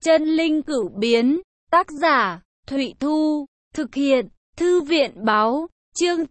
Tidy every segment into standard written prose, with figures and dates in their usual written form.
Chân linh cửu biến, tác giả, Thụy Thu, thực hiện, Thư viện báo, chương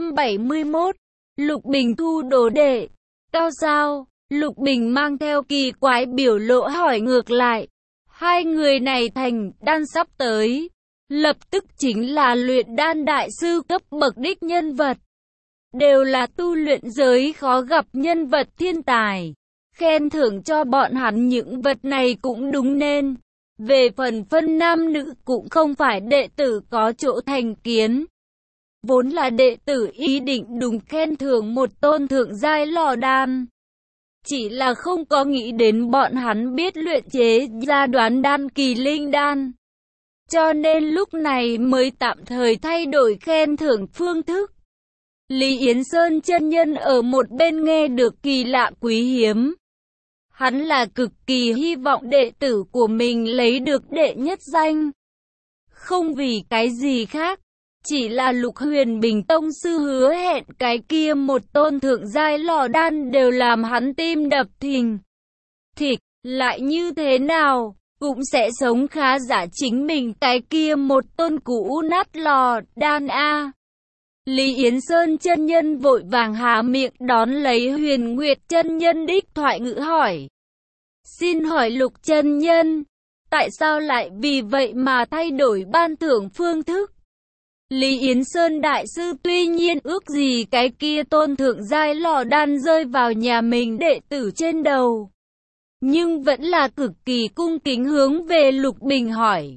871, Lục Bình thu đồ đệ, cao sao, Lục Bình mang theo kỳ quái biểu lộ hỏi ngược lại, hai người này thành đan sắp tới, lập tức chính là luyện đan đại sư cấp bậc đích nhân vật, đều là tu luyện giới khó gặp nhân vật thiên tài. Khen thưởng cho bọn hắn những vật này cũng đúng nên. Về phần phân nam nữ cũng không phải đệ tử có chỗ thành kiến. Vốn là đệ tử ý định đúng khen thưởng một tôn thượng giai lò đan. Chỉ là không có nghĩ đến bọn hắn biết luyện chế ra đoán đan kỳ linh đan. Cho nên lúc này mới tạm thời thay đổi khen thưởng phương thức. Lý Yến Sơn chân nhân ở một bên nghe được kỳ lạ quý hiếm. Hắn là cực kỳ hy vọng đệ tử của mình lấy được đệ nhất danh. Không vì cái gì khác, chỉ là Lục Huyền Bình Tông sư hứa hẹn cái kia một tôn thượng giai lò đan đều làm hắn tim đập thình thịch, lại như thế nào, cũng sẽ sống khá giả chính mình cái kia một tôn cũ nát lò đan a. Lý Yến Sơn chân nhân vội vàng há miệng đón lấy Huyền Nguyệt chân nhân đích thoại ngữ hỏi. Xin hỏi Lục chân nhân, tại sao lại vì vậy mà thay đổi ban thưởng phương thức? Lý Yến Sơn đại sư tuy nhiên ước gì cái kia tôn thượng giai lò đan rơi vào nhà mình đệ tử trên đầu. Nhưng vẫn là cực kỳ cung kính hướng về Lục Bình hỏi.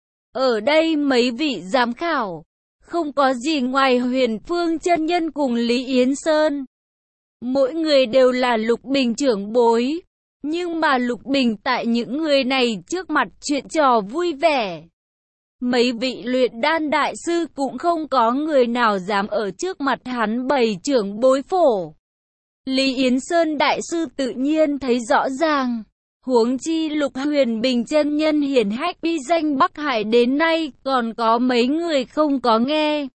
Ở đây mấy vị giám khảo, không có gì ngoài Huyền Phương chân nhân cùng Lý Yến Sơn. Mỗi người đều là Lục Bình trưởng bối. Nhưng mà Lục Bình tại những người này trước mặt chuyện trò vui vẻ. Mấy vị luyện đan đại sư cũng không có người nào dám ở trước mặt hắn bày trưởng bối phổ. Lý Yến Sơn đại sư tự nhiên thấy rõ ràng. Huống chi Lục Huyền Bình chân nhân hiển hách uy danh Bắc Hải đến nay còn có mấy người không có nghe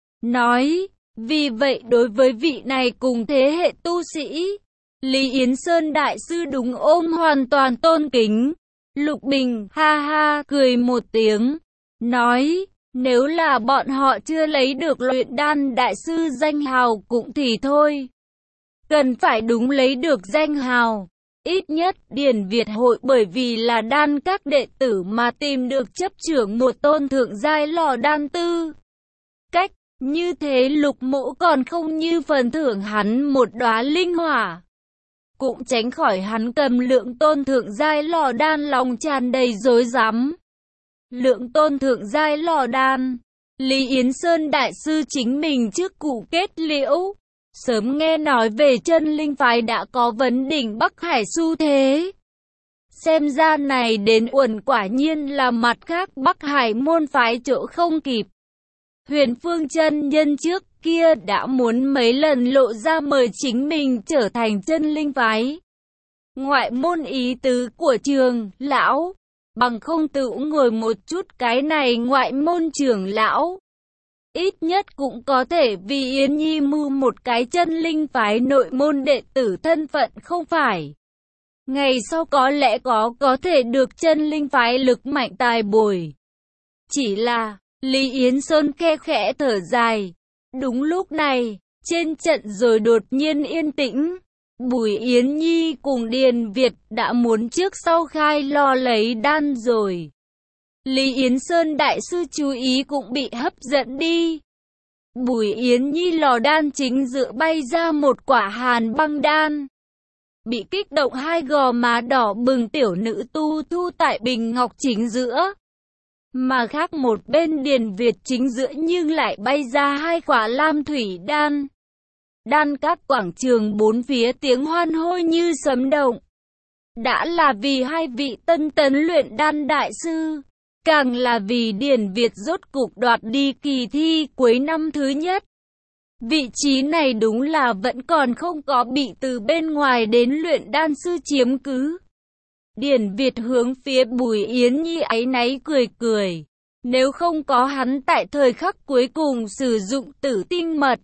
nói. Vì vậy đối với vị này cùng thế hệ tu sĩ, Lý Yến Sơn đại sư đúng ôm hoàn toàn tôn kính. Lục Bình ha ha cười một tiếng, nói, nếu là bọn họ chưa lấy được luyện đan đại sư danh hào cũng thì thôi. Cần phải đúng lấy được danh hào. Ít nhất Điền Việt hội bởi vì là đan các đệ tử mà tìm được chấp trưởng một tôn thượng giai lò đan tư. Cách như thế Lục Mỗ còn không như phần thưởng hắn một đóa linh hỏa. Cũng tránh khỏi hắn cầm lượng tôn thượng giai lò đan lòng tràn đầy rối rắm. Lượng tôn thượng giai lò đan, Lý Yến Sơn đại sư chính mình trước cụ kết liễu. Sớm nghe nói về chân linh phái đã có vấn đỉnh Bắc Hải xu thế. Xem ra này đến uẩn quả nhiên là mặt khác Bắc Hải môn phái chỗ không kịp. Huyền Phương chân nhân trước kia đã muốn mấy lần lộ ra mời chính mình trở thành chân linh phái. Ngoại môn ý tứ của trường lão, bằng không tự ngồi một chút cái này ngoại môn trưởng lão. Ít nhất cũng có thể vì Yến Nhi mưu một cái chân linh phái nội môn đệ tử thân phận không phải. Ngày sau có lẽ có thể được chân linh phái lực mạnh tài bồi. Chỉ là Lý Yến Sơn khe khẽ thở dài. Đúng lúc này, trên trận rồi đột nhiên yên tĩnh. Bùi Yến Nhi cùng Điền Việt đã muốn trước sau khai lo lấy đan rồi. Lý Yến Sơn đại sư chú ý cũng bị hấp dẫn đi. Bùi Yến Nhi lò đan chính giữa bay ra một quả hàn băng đan. Bị kích động hai gò má đỏ bừng tiểu nữ tu thu tại bình ngọc chính giữa. Mà khác một bên Điền Việt chính giữa nhưng lại bay ra hai quả lam thủy đan. Đan các quảng trường bốn phía tiếng hoan hô như sấm động. Đã là vì hai vị tân tấn luyện đan đại sư, càng là vì Điền Việt rốt cục đoạt đi kỳ thi cuối năm thứ nhất. Vị trí này đúng là vẫn còn không có bị từ bên ngoài đến luyện đan sư chiếm cứ. Điền Việt hướng phía Bùi Yến Nhi áy náy cười cười. Nếu không có hắn tại thời khắc cuối cùng sử dụng tử tinh mật,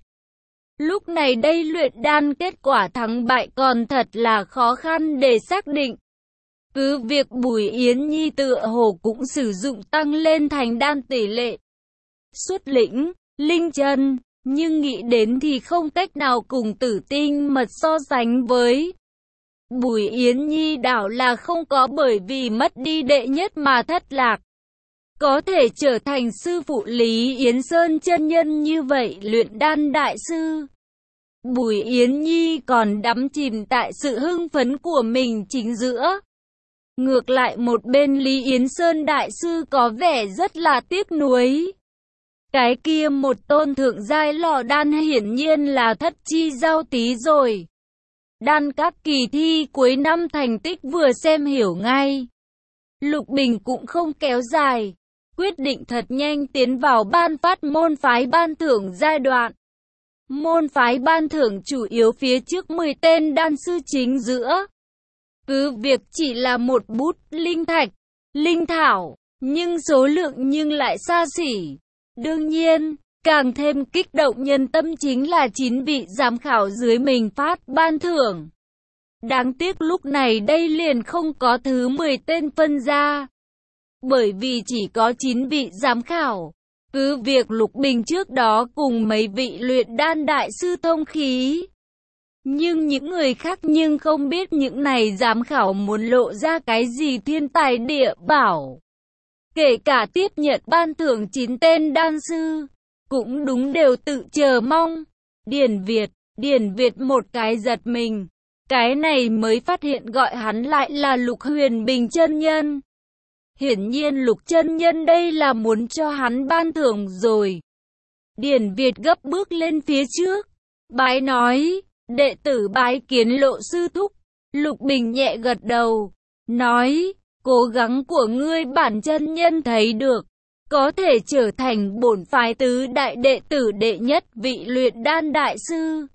lúc này đây luyện đan kết quả thắng bại còn thật là khó khăn để xác định. Cứ việc Bùi Yến Nhi tựa hồ cũng sử dụng tăng lên thành đan tỷ lệ xuất lĩnh, linh chân, nhưng nghĩ đến thì không cách nào cùng Tử Tinh Mật so sánh với. Bùi Yến Nhi đảo là không có bởi vì mất đi đệ nhất mà thất lạc. Có thể trở thành sư phụ Lý Yến Sơn chân nhân như vậy luyện đan đại sư. Bùi Yến Nhi còn đắm chìm tại sự hưng phấn của mình chính giữa. Ngược lại một bên Lý Yến Sơn đại sư có vẻ rất là tiếc nuối. Cái kia một tôn thượng giai lò đan hiển nhiên là thất chi giao tí rồi. Đan các kỳ thi cuối năm thành tích vừa xem hiểu ngay. Lục Bình cũng không kéo dài, quyết định thật nhanh tiến vào ban phát môn phái ban thưởng giai đoạn. Môn phái ban thưởng chủ yếu phía trước 10 tên đan sư chính giữa. Cứ việc chỉ là một bút linh thạch, linh thảo, nhưng số lượng nhưng lại xa xỉ. Đương nhiên, càng thêm kích động nhân tâm chính là 9 vị giám khảo dưới mình phát ban thưởng. Đáng tiếc lúc này đây liền không có thứ 10 tên phân ra. Bởi vì chỉ có 9 vị giám khảo. Cứ việc Lục Bình trước đó cùng mấy vị luyện đan đại sư thông khí. Nhưng những người khác nhưng không biết những này giám khảo muốn lộ ra cái gì thiên tài địa bảo. Kể cả tiếp nhận ban thưởng 9 tên đan sư, cũng đúng đều tự chờ mong. Điền Việt một cái giật mình. Cái này mới phát hiện gọi hắn lại là Lục Huyền Bình chân nhân. Hiển nhiên Lục chân nhân đây là muốn cho hắn ban thưởng rồi. Điền Việt gấp bước lên phía trước, bái nói, đệ tử bái kiến Lộ sư thúc. Lục Bình nhẹ gật đầu, nói, cố gắng của ngươi bản chân nhân thấy được, có thể trở thành bổn phái tứ đại đệ tử đệ nhất vị luyện đan đại sư.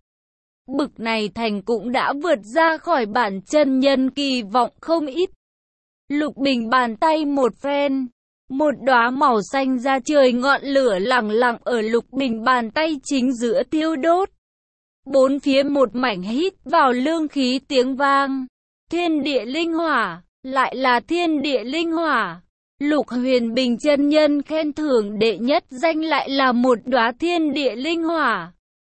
Bực này thành cũng đã vượt ra khỏi bản chân nhân kỳ vọng không ít. Lục Bình bàn tay một phen, một đóa màu xanh ra trời ngọn lửa lẳng lặng ở Lục Bình bàn tay chính giữa thiêu đốt. Bốn phía một mảnh hít vào lương khí tiếng vang. Thiên địa linh hỏa, lại là thiên địa linh hỏa. Lục Huyền Bình chân nhân khen thưởng đệ nhất danh lại là một đóa thiên địa linh hỏa.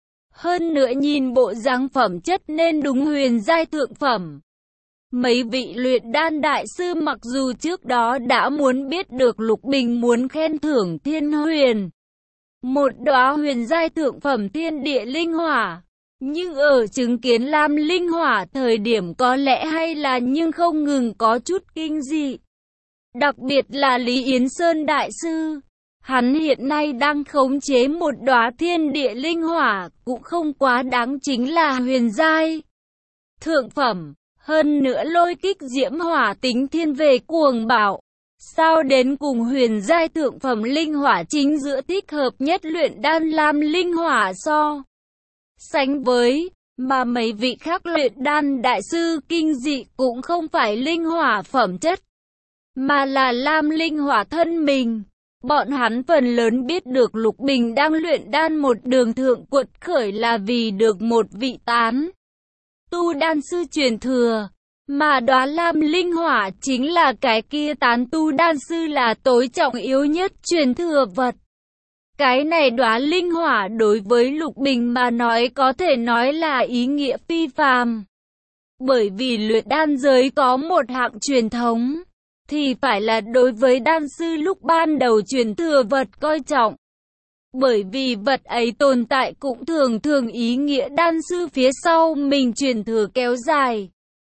Hơn nữa nhìn bộ dáng phẩm chất nên đúng huyền giai thượng phẩm. Mấy vị luyện đan đại sư mặc dù trước đó đã muốn biết được Lục Bình muốn khen thưởng thiên huyền, một đóa huyền giai thượng phẩm thiên địa linh hỏa, nhưng ở chứng kiến lam linh hỏa thời điểm có lẽ hay là nhưng không ngừng có chút kinh dị. Đặc biệt là Lý Yến Sơn đại sư, hắn hiện nay đang khống chế một đóa thiên địa linh hỏa, cũng không quá đáng chính là huyền giai thượng phẩm. Hơn nữa lôi kích diễm hỏa tính thiên về cuồng bạo. Sao đến cùng huyền giai thượng phẩm linh hỏa chính giữa thích hợp nhất luyện đan lam linh hỏa so sánh với, mà mấy vị khác luyện đan đại sư kinh dị cũng không phải linh hỏa phẩm chất, mà là lam linh hỏa thân mình. Bọn hắn phần lớn biết được Lục Bình đang luyện đan một đường thượng quật khởi là vì được một vị tán tu đan sư truyền thừa, mà đóa lam linh hỏa chính là cái kia tán tu đan sư là tối trọng yếu nhất truyền thừa vật. Cái này đóa linh hỏa đối với Lục Bình mà nói có thể nói là ý nghĩa phi phàm. Bởi vì luyện đan giới có một hạng truyền thống, thì phải là đối với đan sư lúc ban đầu truyền thừa vật coi trọng. Bởi vì vật ấy tồn tại cũng thường thường ý nghĩa đan sư phía sau mình truyền thừa kéo dài.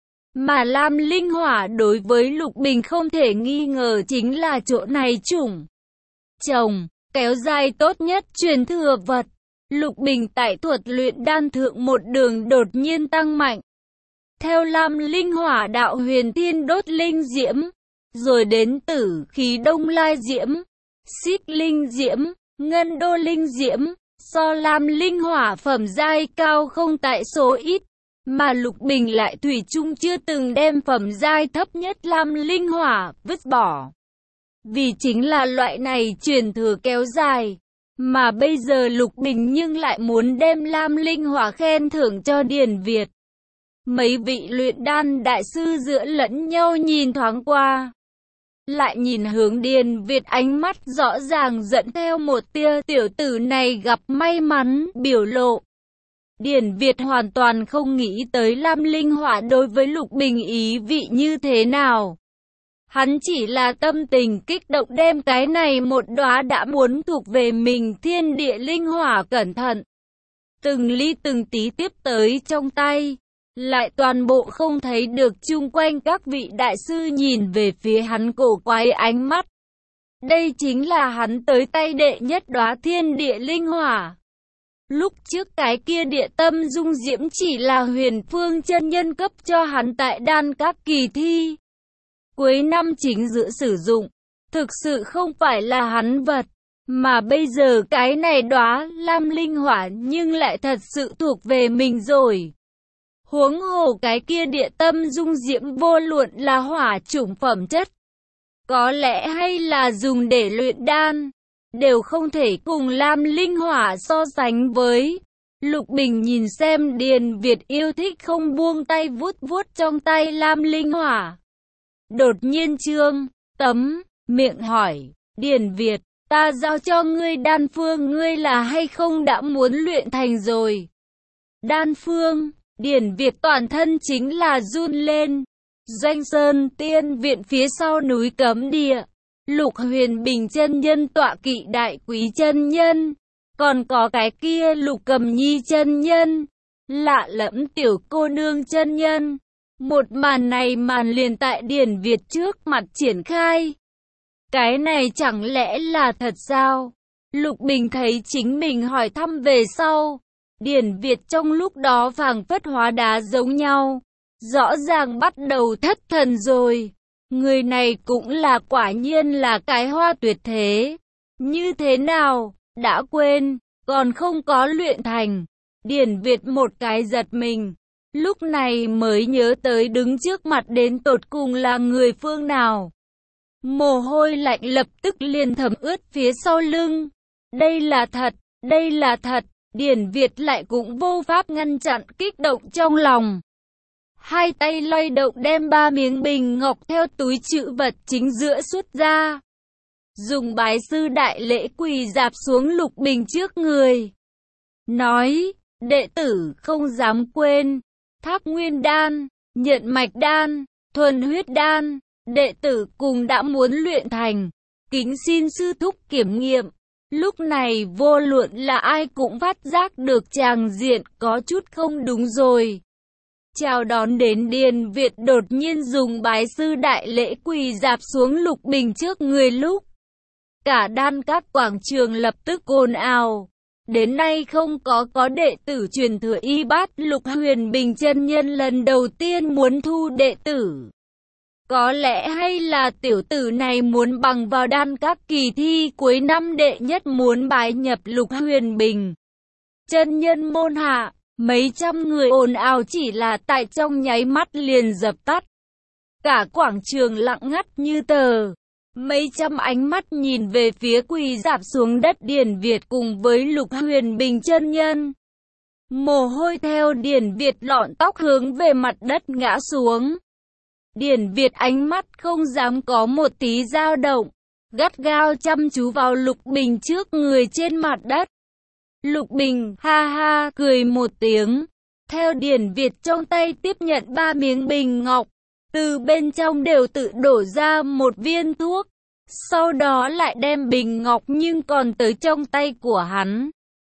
Mà lam linh hỏa đối với Lục Bình không thể nghi ngờ chính là chỗ này chủng trồng, kéo dài tốt nhất truyền thừa vật. Lục Bình tại thuật luyện đan thượng một đường đột nhiên tăng mạnh. Theo lam linh hỏa đạo huyền thiên đốt linh diễm, rồi đến tử khí đông lai diễm, xích linh diễm, ngân đô linh diễm, so lam linh hỏa phẩm giai cao không tại số ít, mà Lục Bình lại thủy chung chưa từng đem phẩm giai thấp nhất lam linh hỏa vứt bỏ. Vì chính là loại này truyền thừa kéo dài, mà bây giờ Lục Bình nhưng lại muốn đem lam linh hỏa khen thưởng cho Điền Việt. Mấy vị luyện đan đại sư giữa lẫn nhau nhìn thoáng qua, lại nhìn hướng Điền Việt, ánh mắt rõ ràng dẫn theo một tia tiểu tử này gặp may mắn biểu lộ. Điền Việt hoàn toàn không nghĩ tới Lam Linh Hỏa đối với Lục Bình ý vị như thế nào. Hắn chỉ là tâm tình kích động đem cái này một đóa đã muốn thuộc về mình thiên địa linh hỏa cẩn thận từng ly từng tí tiếp tới trong tay, lại toàn bộ không thấy được chung quanh các vị đại sư nhìn về phía hắn cổ quái ánh mắt. Đây chính là hắn tới tay đệ nhất đóa thiên địa linh hỏa. Lúc trước cái kia địa tâm dung diễm chỉ là Huyền Phương chân nhân cấp cho hắn tại đan các kỳ thi cuối năm chính giữa sử dụng, thực sự không phải là hắn vật, mà bây giờ cái này đóa Lam Linh Hỏa nhưng lại thật sự thuộc về mình rồi. Huống hồ cái kia địa tâm dung diễm vô luận là hỏa chủng phẩm chất, có lẽ hay là dùng để luyện đan, đều không thể cùng Lam Linh Hỏa so sánh với. Lục Bình nhìn xem Điền Việt yêu thích không buông tay vuốt vuốt trong tay Lam Linh Hỏa. Đột nhiên Trương Tấm miệng hỏi, Điền Việt, ta giao cho ngươi đan phương, ngươi là hay không đã muốn luyện thành rồi? Đan phương, Điền Việt toàn thân chính là run lên. Doanh Sơn Tiên Viện phía sau núi Cấm Địa, Lục Huyền Bình chân nhân tọa kỵ Đại Quý chân nhân, còn có cái kia Lục Cầm Nhi chân nhân, lạ lẫm tiểu cô nương chân nhân. Một màn này màn liền tại Điền Việt trước mặt triển khai. Cái này chẳng lẽ là thật sao? Lục Bình thấy chính mình hỏi thăm về sau, Điền Việt trong lúc đó phảng phất hóa đá giống nhau, rõ ràng bắt đầu thất thần rồi. Người này cũng là quả nhiên là cái hoa tuyệt thế. Như thế nào, đã quên, còn không có luyện thành. Điền Việt một cái giật mình, lúc này mới nhớ tới đứng trước mặt đến tột cùng là người phương nào. Mồ hôi lạnh lập tức liền thấm ướt phía sau lưng. Đây là thật, đây là thật. Điền Việt lại cũng vô pháp ngăn chặn kích động trong lòng. Hai tay lay động đem 3 miếng bình ngọc theo túi trữ vật chính giữa xuất ra. Dùng bái sư đại lễ quỳ dạp xuống Lục Bình trước người. Nói, đệ tử không dám quên, Tháp Nguyên Đan, Nhận Mạch Đan, Thuần Huyết Đan, đệ tử cùng đã muốn luyện thành. Kính xin sư thúc kiểm nghiệm. Lúc này vô luận là ai cũng phát giác được tràng diện có chút không đúng rồi. Chào đón đến Điền Việt đột nhiên dùng bái sư đại lễ quỳ dạp xuống Lục Bình trước người lúc. Cả đan các quảng trường lập tức ồn ào. Đến nay không có đệ tử truyền thừa y bát Lục Huyền Bình chân nhân lần đầu tiên muốn thu đệ tử. Có lẽ hay là tiểu tử này muốn bằng vào đan các kỳ thi cuối năm đệ nhất muốn bái nhập Lục Huyền Bình chân nhân môn hạ. Mấy trăm người ồn ào chỉ là tại trong nháy mắt liền dập tắt. Cả quảng trường lặng ngắt như tờ. Mấy trăm ánh mắt nhìn về phía quỳ rạp xuống đất Điền Việt cùng với Lục Huyền Bình chân nhân. Mồ hôi theo Điền Việt lọn tóc hướng về mặt đất ngã xuống. Điền Việt ánh mắt không dám có một tí dao động, gắt gao chăm chú vào Lục Bình trước người trên mặt đất. Lục Bình ha ha cười một tiếng, theo Điền Việt trong tay tiếp nhận 3 miếng bình ngọc, từ bên trong đều tự đổ ra một viên thuốc, sau đó lại đem bình ngọc nhưng còn tới trong tay của hắn.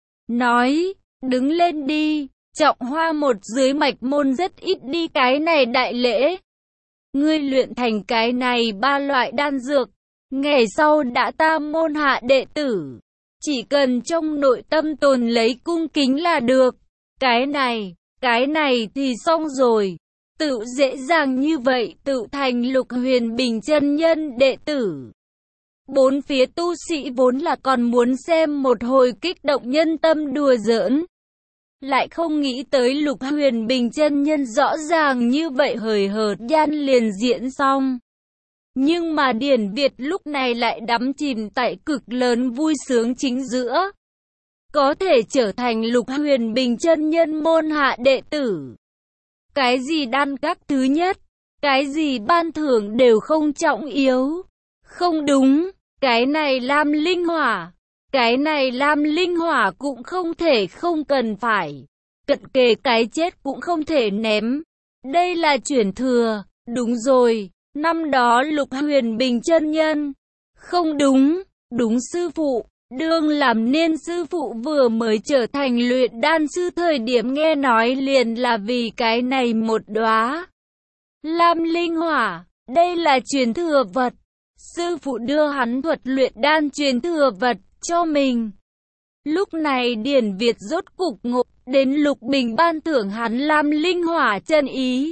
Nói, đứng lên đi, Trọng Hoa một dưới mạch môn rất ít đi cái này đại lễ. Ngươi luyện thành cái này 3 loại đan dược, ngày sau đã ta môn hạ đệ tử. Chỉ cần trong nội tâm tồn lấy cung kính là được. Cái này thì xong rồi. Tự dễ dàng như vậy tự thành Lục Huyền Bình chân nhân đệ tử. Bốn phía tu sĩ vốn là còn muốn xem một hồi kích động nhân tâm đùa giỡn. Lại không nghĩ tới Lục Huyền Bình chân nhân rõ ràng như vậy hời hợt gian liền diễn xong. Nhưng mà Điền Việt lúc này lại đắm chìm tại cực lớn vui sướng chính giữa. Có thể trở thành Lục Huyền Bình chân nhân môn hạ đệ tử. cái gì đan các thứ nhất, cái gì ban thưởng đều không trọng yếu. Không đúng, cái này Lam Linh Hỏa, cái này Lam Linh Hỏa cũng không thể không cần phải. Cận kề cái chết cũng không thể ném. Đây là chuyển thừa, đúng rồi, năm đó Lục Huyền Bình chân nhân. Không đúng, đúng sư phụ, đương làm nên sư phụ vừa mới trở thành luyện đan sư thời điểm nghe nói liền là vì cái này một đóa Lam Linh Hỏa, đây là truyền thừa vật. Sư phụ đưa hắn thuật luyện đan truyền thừa vật cho mình. Lúc này Điển Việt rốt cục ngộ đến Lục Bình ban thưởng hắn Lam Linh Hỏa chân ý.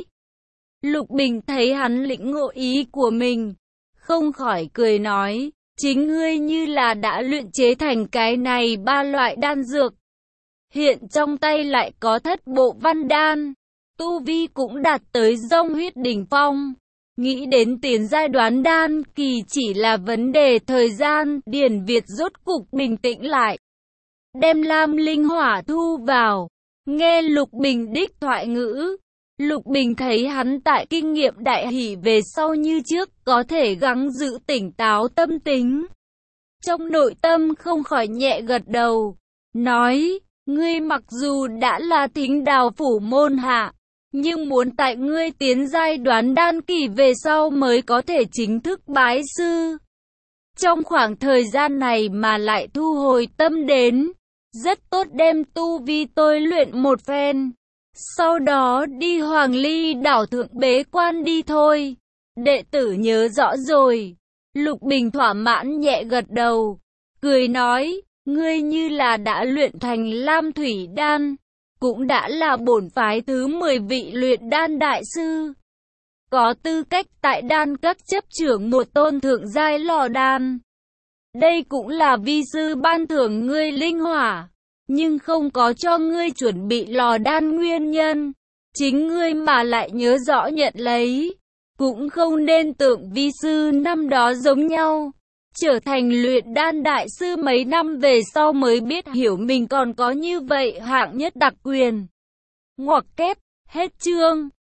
Lục Bình thấy hắn lĩnh ngộ ý của mình, không khỏi cười nói, chính ngươi như là đã luyện chế thành cái này 3 loại đan dược. Hiện trong tay lại có thất bộ văn đan, tu vi cũng đạt tới dông huyết đỉnh phong. Nghĩ đến tiến giai đoán đan kỳ chỉ là vấn đề thời gian, Điển Việt rốt cục bình tĩnh lại. Đem Lam Linh Hỏa thu vào, nghe Lục Bình đích thoại ngữ. Lục Bình thấy hắn tại kinh nghiệm đại hỷ về sau như trước, có thể gắng giữ tỉnh táo tâm tính. Trong nội tâm không khỏi nhẹ gật đầu, nói, ngươi mặc dù đã là Thính Đào phủ môn hạ, nhưng muốn tại ngươi tiến giai đoán đan kỳ về sau mới có thể chính thức bái sư. Trong khoảng thời gian này mà lại thu hồi tâm đến, rất tốt đem tu vi tôi luyện một phen. Sau đó đi Hoàng Ly đảo thượng bế quan đi thôi. Đệ tử nhớ rõ rồi. Lục Bình thỏa mãn nhẹ gật đầu, cười nói, ngươi như là đã luyện thành Lam Thủy Đan, cũng đã là bổn phái thứ 10 vị luyện đan đại sư. Có tư cách tại đan các chấp trưởng một tôn thượng giai lò đan. Đây cũng là vi sư ban thưởng ngươi linh hỏa, nhưng không có cho ngươi chuẩn bị lò đan nguyên nhân. Chính ngươi mà lại nhớ rõ nhận lấy, cũng không nên tượng vi sư năm đó giống nhau. Trở thành luyện đan đại sư mấy năm về sau mới biết hiểu mình còn có như vậy hạng nhất đặc quyền. Ngoặc kép, hết chương.